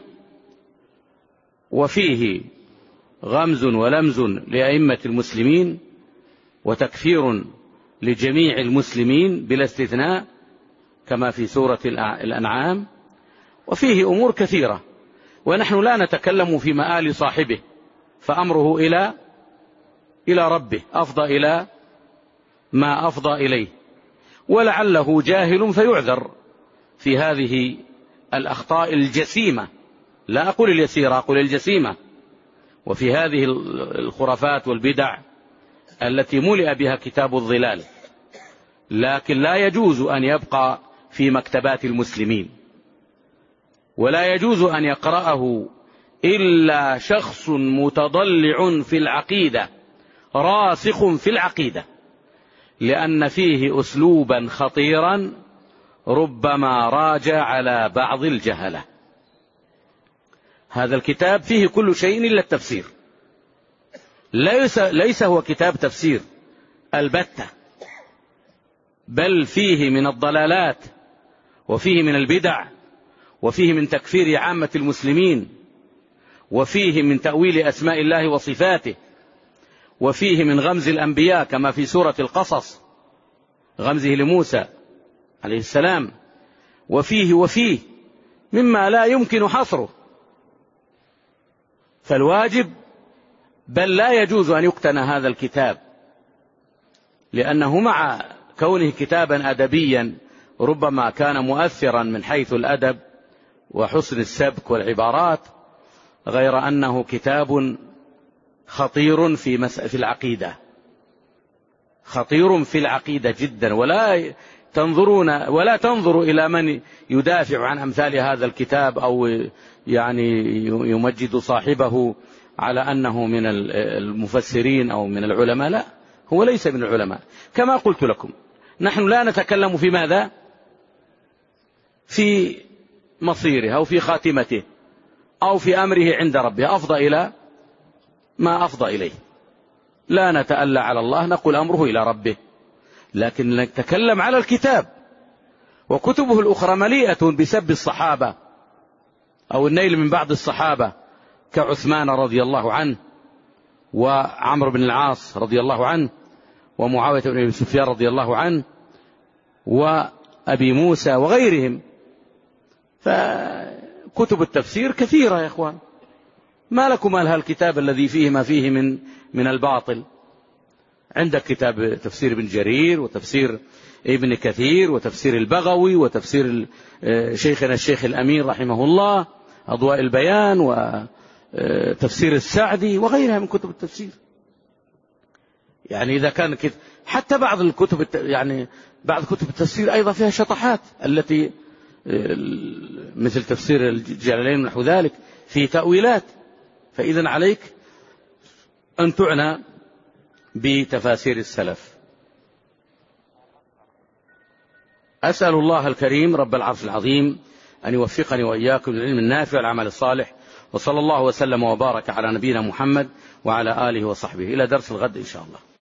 وفيه غمز ولمز لأئمة المسلمين، وتكفير لجميع المسلمين بلا استثناء كما في سورة الأنعام، وفيه أمور كثيرة. ونحن لا نتكلم في مآل صاحبه، فأمره إلى إلى ربه، أفضى إلى ما أفضى إليه، ولعله جاهل فيعذر في هذه الأخطاء الجسيمة، لا أقول اليسيرة، أقول الجسيمة، وفي هذه الخرافات والبدع التي ملئ بها كتاب الظلال. لكن لا يجوز أن يبقى في مكتبات المسلمين، ولا يجوز أن يقرأه إلا شخص متضلع في العقيدة راسخ في العقيدة، لأن فيه أسلوبا خطيرا ربما راجع على بعض الجهلة. هذا الكتاب فيه كل شيء إلا التفسير، ليس, ليس هو كتاب تفسير البتة، بل فيه من الضلالات، وفيه من البدع، وفيه من تكفير عامة المسلمين، وفيه من تأويل أسماء الله وصفاته، وفيه من غمز الأنبياء كما في سورة القصص، غمزه لموسى عليه السلام، وفيه وفيه مما لا يمكن حصره. فالواجب بل لا يجوز أن يقتنى هذا الكتاب، لأنه مع كونه كتابا أدبيا ربما كان مؤثرا من حيث الأدب وحسن السبك والعبارات، غير أنه كتاب خطير في في العقيدة، خطير في العقيدة جدا. ولا تنظرون ولا تنظروا إلى من يدافع عن أمثال هذا الكتاب أو يعني يمجد صاحبه على أنه من المفسرين أو من العلماء، لا، هو ليس من العلماء. كما قلت لكم، نحن لا نتكلم في ماذا؟ في مصيره أو في خاتمته أو في أمره عند ربه، أفضى إلى ما أفضى إليه. لا نتألى على الله، نقول أمره إلى ربه، لكن نتكلم على الكتاب. وكتبه الأخرى مليئة بسب الصحابة أو النيل من بعض الصحابة كعثمان رضي الله عنه، وعمرو بن العاص رضي الله عنه، ومعاوية بن أبي سفيان رضي الله عنه، وأبي موسى وغيرهم. فكتب التفسير كثيرة يا إخوان، ما لكم مال هالكتاب الذي فيه ما فيه من من الباطل. عندك كتاب تفسير ابن جرير، وتفسير ابن كثير، وتفسير البغوي، وتفسير شيخنا الشيخ الأمين رحمه الله أضواء البيان، وتفسير السعدي وغيرها من كتب التفسير. يعني إذا كان كده حتى بعض الكتب يعني بعض كتب التفسير أيضا فيها شطحات، التي مثل تفسير الجلالين ونحو ذلك في تأويلات. فإذا عليك أن تعنى بتفاسير السلف. أسأل الله الكريم رب العرش العظيم أن يوفقني وإياكم للعلم النافع والعمل الصالح، وصلى الله وسلم وبارك على نبينا محمد وعلى آله وصحبه. إلى درس الغد إن شاء الله.